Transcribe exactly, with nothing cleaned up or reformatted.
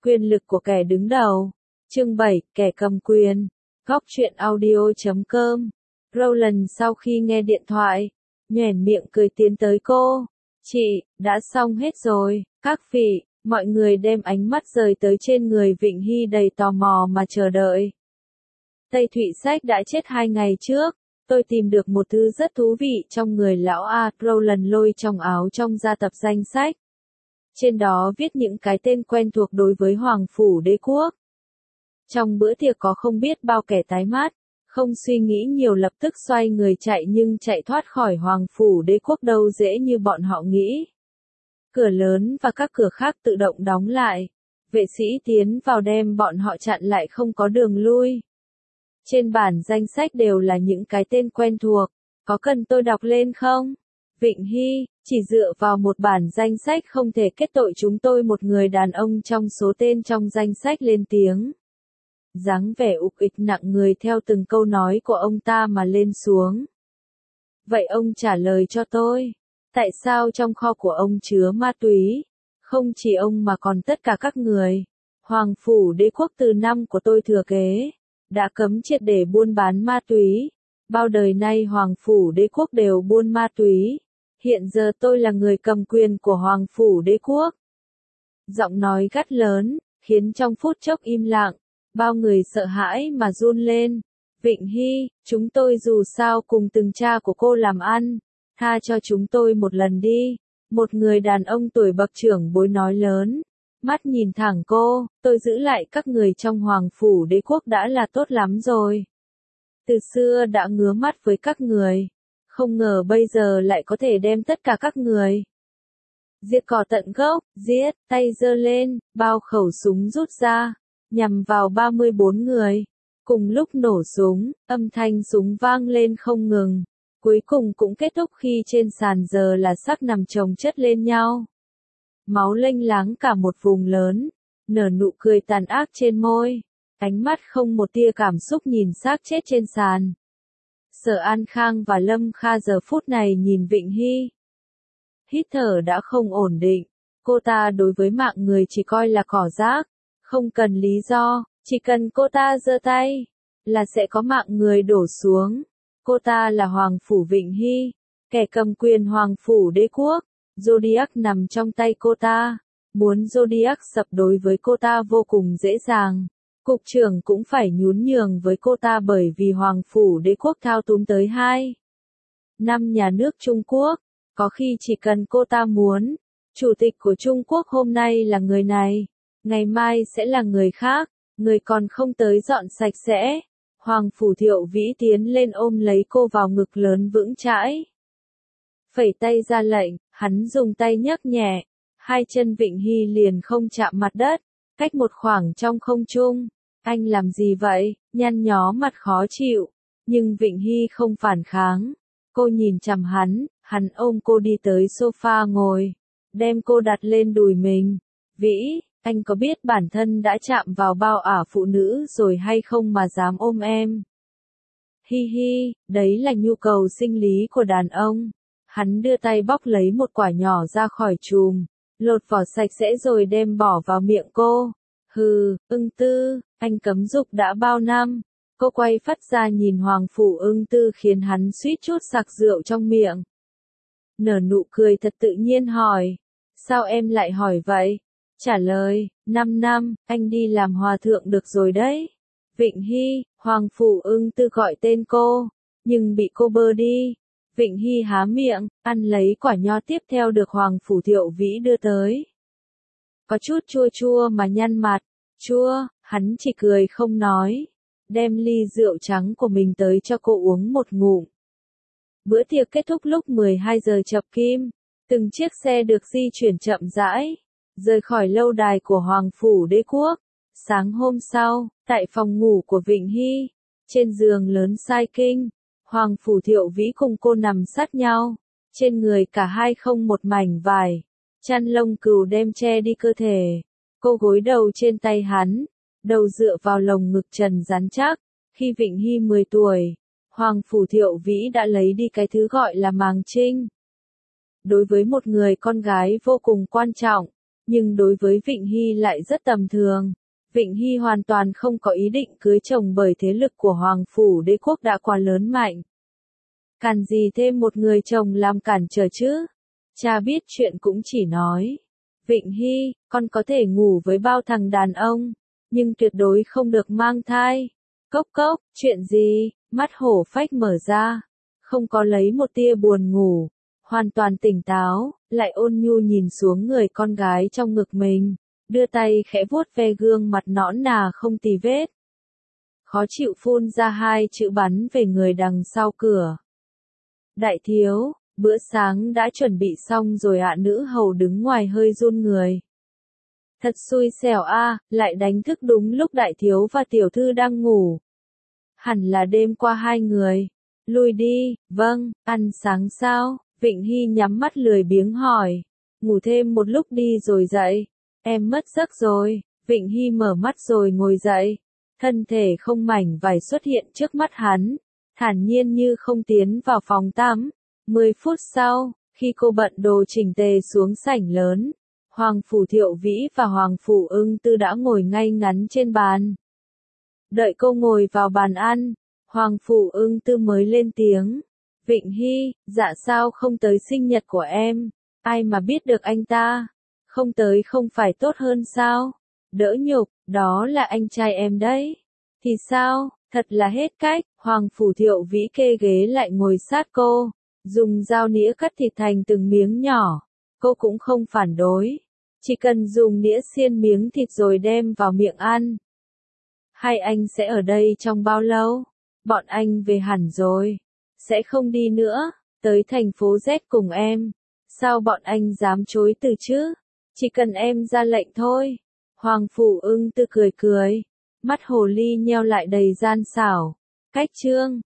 Quyền lực của kẻ đứng đầu. Chương bảy, kẻ cầm quyền. Góc truyện audio chấm com. Rowland sau khi nghe điện thoại, nhoẻn miệng cười tiến tới cô. Chị, đã xong hết rồi. Các vị, mọi người đem ánh mắt rời tới trên người Vịnh Hy đầy tò mò mà chờ đợi. Tây Thụy Sách đã chết hai ngày trước. Tôi tìm được một thứ rất thú vị trong người lão A. Rowland lôi trong áo trong ra tập danh sách. Trên đó viết những cái tên quen thuộc đối với Hoàng Phủ Đế Quốc. Trong bữa tiệc có không biết bao kẻ tái mát, không suy nghĩ nhiều lập tức xoay người chạy nhưng chạy thoát khỏi Hoàng Phủ Đế Quốc đâu dễ như bọn họ nghĩ. Cửa lớn và các cửa khác tự động đóng lại. Vệ sĩ tiến vào đem bọn họ chặn lại không có đường lui. Trên bản danh sách đều là những cái tên quen thuộc, có cần tôi đọc lên không? Vịnh Hy, chỉ dựa vào một bản danh sách không thể kết tội chúng tôi. Một người đàn ông trong số tên trong danh sách lên tiếng. Dáng vẻ ục ịch nặng người theo từng câu nói của ông ta mà lên xuống. Vậy ông trả lời cho tôi, tại sao trong kho của ông chứa ma túy? Không chỉ ông mà còn tất cả các người. Hoàng Phủ Đế Quốc từ năm của tôi thừa kế, đã cấm triệt để buôn bán ma túy. Bao đời nay Hoàng Phủ Đế Quốc đều buôn ma túy. Hiện giờ tôi là người cầm quyền của Hoàng Phủ Đế Quốc. Giọng nói gắt lớn, khiến trong phút chốc im lặng, bao người sợ hãi mà run lên. Vịnh Hy, chúng tôi dù sao cùng từng cha của cô làm ăn, tha cho chúng tôi một lần đi. Một người đàn ông tuổi bậc trưởng bối nói lớn, mắt nhìn thẳng cô, tôi giữ lại các người trong Hoàng Phủ Đế Quốc đã là tốt lắm rồi. Từ xưa đã ngứa mắt với các người, không ngờ bây giờ lại có thể đem tất cả các người diệt cỏ tận gốc. Giết, tay giơ lên, bao khẩu súng rút ra, nhằm vào ba mươi bốn người. Cùng lúc nổ súng, âm thanh súng vang lên không ngừng. Cuối cùng cũng kết thúc khi trên sàn giờ là xác nằm chồng chất lên nhau. Máu lênh láng cả một vùng lớn, nở nụ cười tàn ác trên môi. Ánh mắt không một tia cảm xúc nhìn xác chết trên sàn. Sở An Khang và Lâm Kha giờ phút này nhìn Vịnh Hy. Hít thở đã không ổn định. Cô ta đối với mạng người chỉ coi là cỏ rác. Không cần lý do, chỉ cần cô ta giơ tay, là sẽ có mạng người đổ xuống. Cô ta là Hoàng Phủ Vịnh Hy, kẻ cầm quyền Hoàng Phủ Đế Quốc. Zodiac nằm trong tay cô ta. Muốn Zodiac sập đối với cô ta vô cùng dễ dàng. Cục trưởng cũng phải nhún nhường với cô ta bởi vì Hoàng Phủ Đế Quốc thao túng tới hai năm nhà nước Trung Quốc. Có khi chỉ cần cô ta muốn, chủ tịch của Trung Quốc hôm nay là người này, ngày mai sẽ là người khác, người còn không tới dọn sạch sẽ. Hoàng Phủ Thiệu Vĩ tiến lên ôm lấy cô vào ngực lớn vững chãi. Phẩy tay ra lệnh, hắn dùng tay nhấc nhẹ, hai chân Vịnh Hy liền không chạm mặt đất, cách một khoảng trong không trung. Anh làm gì vậy? Nhăn nhó mặt khó chịu, nhưng Vịnh Hy không phản kháng. Cô nhìn chằm hắn, hắn ôm cô đi tới sofa ngồi, đem cô đặt lên đùi mình. Vĩ, anh có biết bản thân đã chạm vào bao ả phụ nữ rồi hay không mà dám ôm em? Hi hi, đấy là nhu cầu sinh lý của đàn ông. Hắn đưa tay bóc lấy một quả nhỏ ra khỏi chùm, lột vỏ sạch sẽ rồi đem bỏ vào miệng cô. Hừ, Ưng Tư, anh cấm dục đã bao năm. Cô quay phát ra nhìn Hoàng Phủ Ưng Tư khiến hắn suýt chút sặc rượu trong miệng. Nở nụ cười thật tự nhiên hỏi, sao em lại hỏi vậy? Trả lời, năm năm, anh đi làm hòa thượng được rồi đấy. Vịnh Hy, Hoàng Phủ Ưng Tư gọi tên cô, nhưng bị cô bơ đi. Vịnh Hy há miệng, ăn lấy quả nho tiếp theo được Hoàng Phủ Thiệu Vĩ đưa tới. Có chút chua chua mà nhăn mặt, chua, hắn chỉ cười không nói, đem ly rượu trắng của mình tới cho cô uống một ngụm. Bữa tiệc kết thúc lúc mười hai giờ chập kim, từng chiếc xe được di chuyển chậm rãi, rời khỏi lâu đài của Hoàng Phủ Đế Quốc. Sáng hôm sau, tại phòng ngủ của Vịnh Hy, trên giường lớn sai kinh, Hoàng Phủ Thiệu Vĩ cùng cô nằm sát nhau, trên người cả hai không một mảnh vải, chăn lông cừu đem che đi cơ thể. Cô gối đầu trên tay hắn, đầu dựa vào lồng ngực trần rắn chắc. Khi Vịnh Hy mười tuổi, Hoàng Phủ Thiệu Vĩ đã lấy đi cái thứ gọi là màng trinh. Đối với một người con gái vô cùng quan trọng, nhưng đối với Vịnh Hy lại rất tầm thường. Vịnh Hy hoàn toàn không có ý định cưới chồng bởi thế lực của Hoàng Phủ Đế Quốc đã quá lớn mạnh. Cần gì thêm một người chồng làm cản trở chứ? Cha biết chuyện cũng chỉ nói. Vịnh Hy, con có thể ngủ với bao thằng đàn ông, nhưng tuyệt đối không được mang thai. Cốc cốc, chuyện gì? Mắt hổ phách mở ra. Không có lấy một tia buồn ngủ. Hoàn toàn tỉnh táo, lại ôn nhu nhìn xuống người con gái trong ngực mình. Đưa tay khẽ vuốt ve gương mặt nõn nà không tì vết. Khó chịu phun ra hai chữ bắn về người đằng sau cửa. Đại thiếu, bữa sáng đã chuẩn bị xong rồi ạ. Nữ hầu đứng ngoài hơi run người. Thật xui xẻo a, lại đánh thức đúng lúc đại thiếu và tiểu thư đang ngủ. Hẳn là đêm qua hai người. Lui đi, vâng, ăn sáng sao? Vịnh Hy nhắm mắt lười biếng hỏi. Ngủ thêm một lúc đi rồi dậy. Em mất giấc rồi. Vịnh Hy mở mắt rồi ngồi dậy. Thân thể không mảnh vải xuất hiện trước mắt hắn. Thản nhiên như không tiến vào phòng tắm. Mười phút sau, khi cô bận đồ chỉnh tề xuống sảnh lớn, Hoàng Phủ Thiệu Vĩ và Hoàng Phủ Ưng Tư đã ngồi ngay ngắn trên bàn. Đợi cô ngồi vào bàn ăn, Hoàng Phủ Ưng Tư mới lên tiếng. Vịnh Hy, dạ sao không tới sinh nhật của em? Ai mà biết được anh ta? Không tới không phải tốt hơn sao? Đỡ nhục, đó là anh trai em đấy. Thì sao? Thật là hết cách. Hoàng Phủ Thiệu Vĩ kê ghế lại ngồi sát cô, dùng dao nĩa cắt thịt thành từng miếng nhỏ. Cô cũng không phản đối. Chỉ cần dùng nĩa xiên miếng thịt rồi đem vào miệng ăn. Hay anh sẽ ở đây trong bao lâu? Bọn anh về hẳn rồi. Sẽ không đi nữa. Tới thành phố Z cùng em. Sao bọn anh dám chối từ chứ? Chỉ cần em ra lệnh thôi. Hoàng Phủ Ưng Tư cười cười. Mắt hồ ly nheo lại đầy gian xảo. Cách chương.